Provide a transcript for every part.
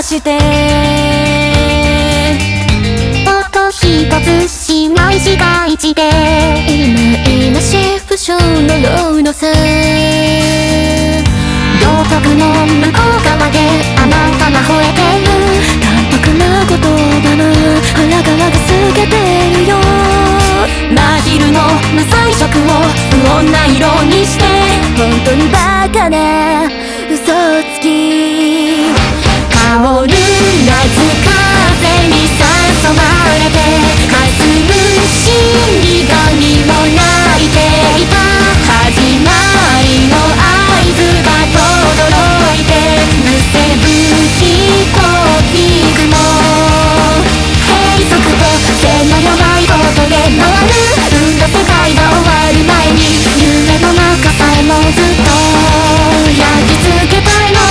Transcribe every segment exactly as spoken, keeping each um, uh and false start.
して音一つしない市街地で今々しい不詳のロードさ道徳の向こう側であなたが吠えてる淡白な言葉の腹側が透けてるよ真昼の無彩色を不穏な色にして本当にバカな嘘つき香る夏風に誘われて霞む心理が身を泣いていた始まりの合図が轟いてむせぶ飛行機雲閉塞と背の弱いことで回る運の世界が終わる前に夢の中さえもずっと焼き付けたいの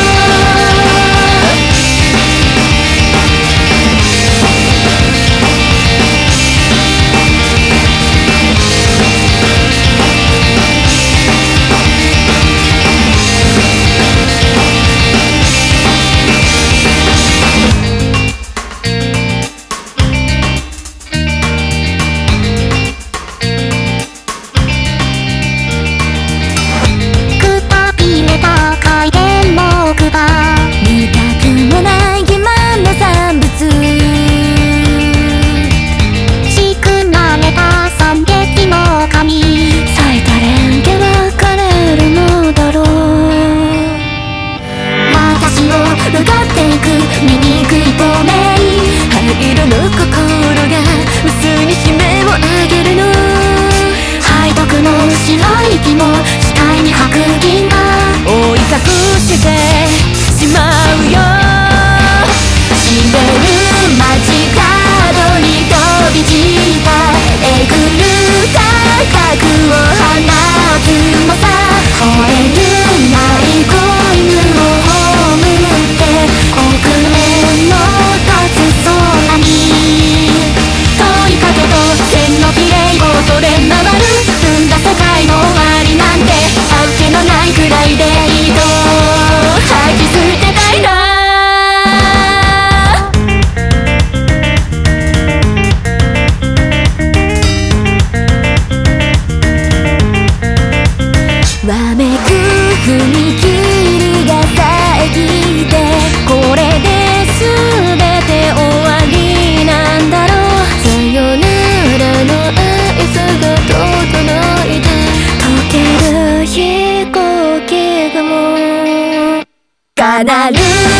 息も視界に白銀が覆い隠してしまうよ閉める街角に飛び散ったえぐる価格を放つのさ吠えるない子犬を葬って黒煙の立つ空に問いかけと線の比例をそれ回る踏んだ世界の終わりなんてあっけのないくらいでいいと吐き捨てたいなわめく踏切が遮ってこれで全て終わりなんだろうさよならの合図が整えて溶ける飛行機雲かなる